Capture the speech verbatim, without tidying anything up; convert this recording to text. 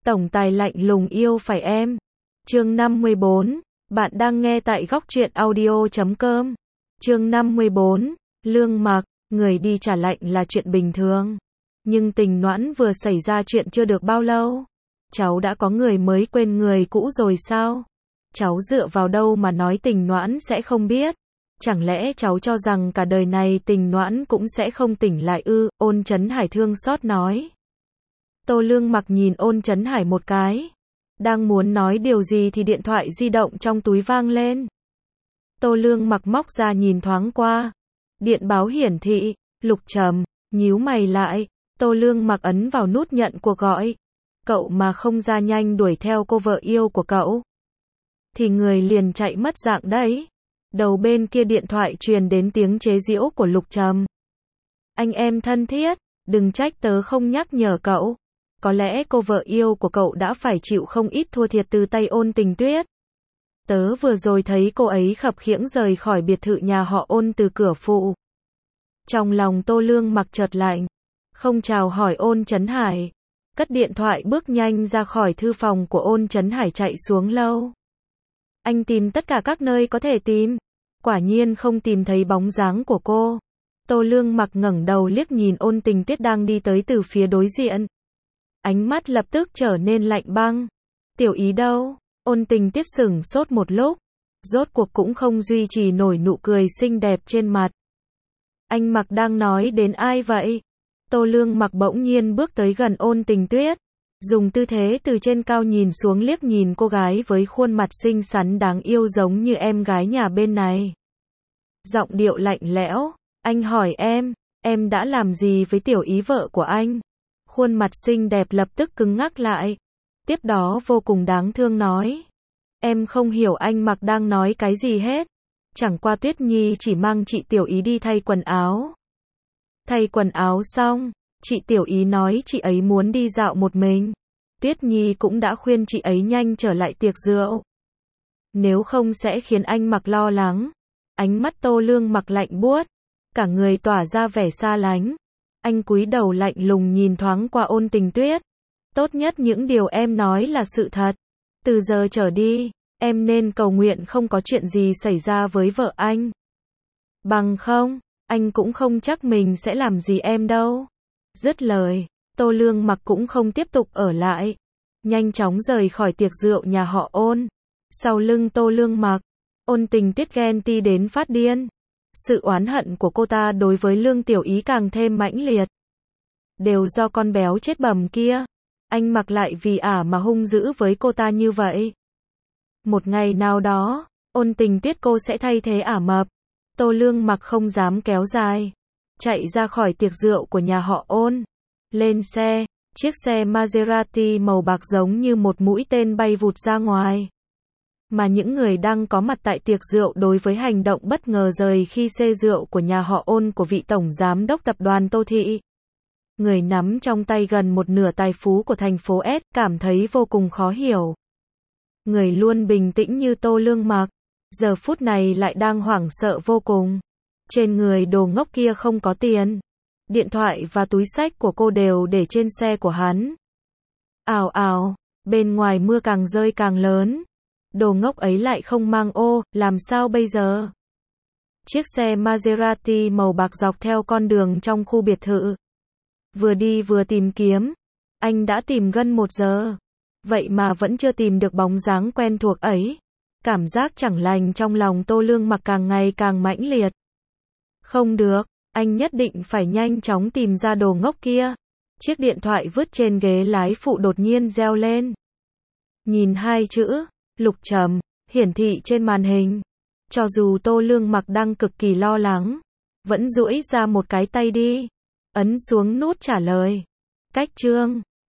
Tổng tài lạnh lùng yêu phải em. Chương năm mươi bốn. Bạn đang nghe tại góc truyện audio chấm com. Chương năm mươi bốn. Lương Mặc, người đi trả lạnh là chuyện bình thường. Nhưng Tình Noãn vừa xảy ra chuyện chưa được bao lâu. Cháu đã có người mới quên người cũ rồi sao? Cháu dựa vào đâu mà nói Tình Noãn sẽ không biết? Chẳng lẽ cháu cho rằng cả đời này Tình Noãn cũng sẽ không tỉnh lại ư? Ôn Chấn Hải thương xót nói. Tô Lương Mặc nhìn Ôn Chấn Hải một cái. Đang muốn nói điều gì thì điện thoại di động trong túi vang lên. Tô Lương Mặc móc ra nhìn thoáng qua. Điện báo hiển thị, Lục Trầm, nhíu mày lại. Tô Lương Mặc ấn vào nút nhận cuộc gọi. Cậu mà không ra nhanh đuổi theo cô vợ yêu của cậu, thì người liền chạy mất dạng đấy. Đầu bên kia điện thoại truyền đến tiếng chế giễu của Lục Trầm. Anh em thân thiết, đừng trách tớ không nhắc nhở cậu. Có lẽ cô vợ yêu của cậu đã phải chịu không ít thua thiệt từ tay Ôn Tình Tuyết. Tớ vừa rồi thấy cô ấy khập khiễng rời khỏi biệt thự nhà họ Ôn từ cửa phụ. Trong lòng Tô Lương Mặc chợt lạnh, không chào hỏi Ôn Chấn Hải, cất điện thoại bước nhanh ra khỏi thư phòng của Ôn Chấn Hải chạy xuống lâu. Anh tìm tất cả các nơi có thể tìm, quả nhiên không tìm thấy bóng dáng của cô. Tô Lương Mặc ngẩng đầu liếc nhìn Ôn Tình Tuyết đang đi tới từ phía đối diện. Ánh mắt lập tức trở nên lạnh băng. Tiểu Ý đâu? Ôn Tình Tuyết sững sốt một lúc, rốt cuộc cũng không duy trì nổi nụ cười xinh đẹp trên mặt. Anh Mặc đang nói đến ai vậy? Tô Lương Mặc bỗng nhiên bước tới gần Ôn Tình Tuyết, dùng tư thế từ trên cao nhìn xuống liếc nhìn cô gái với khuôn mặt xinh xắn đáng yêu giống như em gái nhà bên này. Giọng điệu lạnh lẽo, anh hỏi em, em đã làm gì với Tiểu Ý vợ của anh? Khuôn mặt xinh đẹp lập tức cứng ngắc lại. Tiếp đó vô cùng đáng thương nói. Em không hiểu anh Mặc đang nói cái gì hết. Chẳng qua Tuyết Nhi chỉ mang chị Tiểu Ý đi thay quần áo. Thay quần áo xong, chị Tiểu Ý nói chị ấy muốn đi dạo một mình. Tuyết Nhi cũng đã khuyên chị ấy nhanh trở lại tiệc rượu. Nếu không sẽ khiến anh Mặc lo lắng. Ánh mắt Tô Lương Mặc lạnh buốt, cả người tỏa ra vẻ xa lánh. Anh cúi đầu lạnh lùng nhìn thoáng qua Ôn Tình Tuyết. Tốt nhất những điều em nói là sự thật. Từ giờ trở đi, em nên cầu nguyện không có chuyện gì xảy ra với vợ anh. Bằng không, anh cũng không chắc mình sẽ làm gì em đâu. Dứt lời, Tô Lương Mặc cũng không tiếp tục ở lại. Nhanh chóng rời khỏi tiệc rượu nhà họ Ôn. Sau lưng Tô Lương Mặc, Ôn Tình Tuyết ghen ti đến phát điên. Sự oán hận của cô ta đối với Lương Tiểu Ý càng thêm mãnh liệt. Đều do con béo chết bầm kia. Anh Mặc lại vì ả mà hung dữ với cô ta như vậy. Một ngày nào đó, Ôn Tình Tuyết cô sẽ thay thế ả mập. Tô Lương Mặc không dám kéo dài, chạy ra khỏi tiệc rượu của nhà họ Ôn. Lên xe, chiếc xe Maserati màu bạc giống như một mũi tên bay vụt ra ngoài. Mà những người đang có mặt tại tiệc rượu đối với hành động bất ngờ rời khi xe rượu của nhà họ Ôn của vị tổng giám đốc tập đoàn Tô Thị, người nắm trong tay gần một nửa tài phú của thành phố S, cảm thấy vô cùng khó hiểu. Người luôn bình tĩnh như Tô Lương Mặc, giờ phút này lại đang hoảng sợ vô cùng. Trên người đồ ngốc kia không có tiền. Điện thoại và túi xách của cô đều để trên xe của hắn. Ào ào, bên ngoài mưa càng rơi càng lớn. Đồ ngốc ấy lại không mang ô, làm sao bây giờ? Chiếc xe Maserati màu bạc dọc theo con đường trong khu biệt thự. Vừa đi vừa tìm kiếm. Anh đã tìm gần một giờ. Vậy mà vẫn chưa tìm được bóng dáng quen thuộc ấy. Cảm giác chẳng lành trong lòng Tô Lương Mặc càng ngày càng mãnh liệt. Không được, anh nhất định phải nhanh chóng tìm ra đồ ngốc kia. Chiếc điện thoại vứt trên ghế lái phụ đột nhiên reo lên. Nhìn hai chữ Lục Trầm hiển thị trên màn hình. Cho dù Tô Lương Mặc đang cực kỳ lo lắng, vẫn duỗi ra một cái tay đi, ấn xuống nút trả lời. Cách chương